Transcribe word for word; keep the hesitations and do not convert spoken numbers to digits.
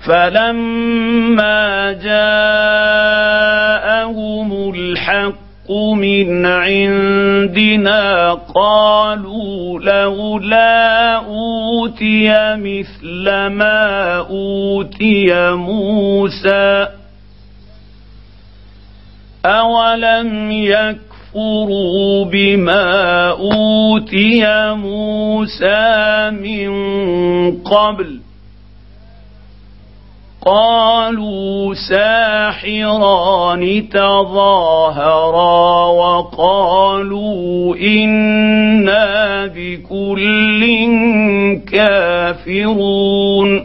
فلما جاءهم الحق من عندنا قالوا لولا أوتي مثل ما أوتي موسى أولم يكفروا بما أوتي موسى من قبل قالوا ساحران تظاهرا وقالوا إنا بكل كافرون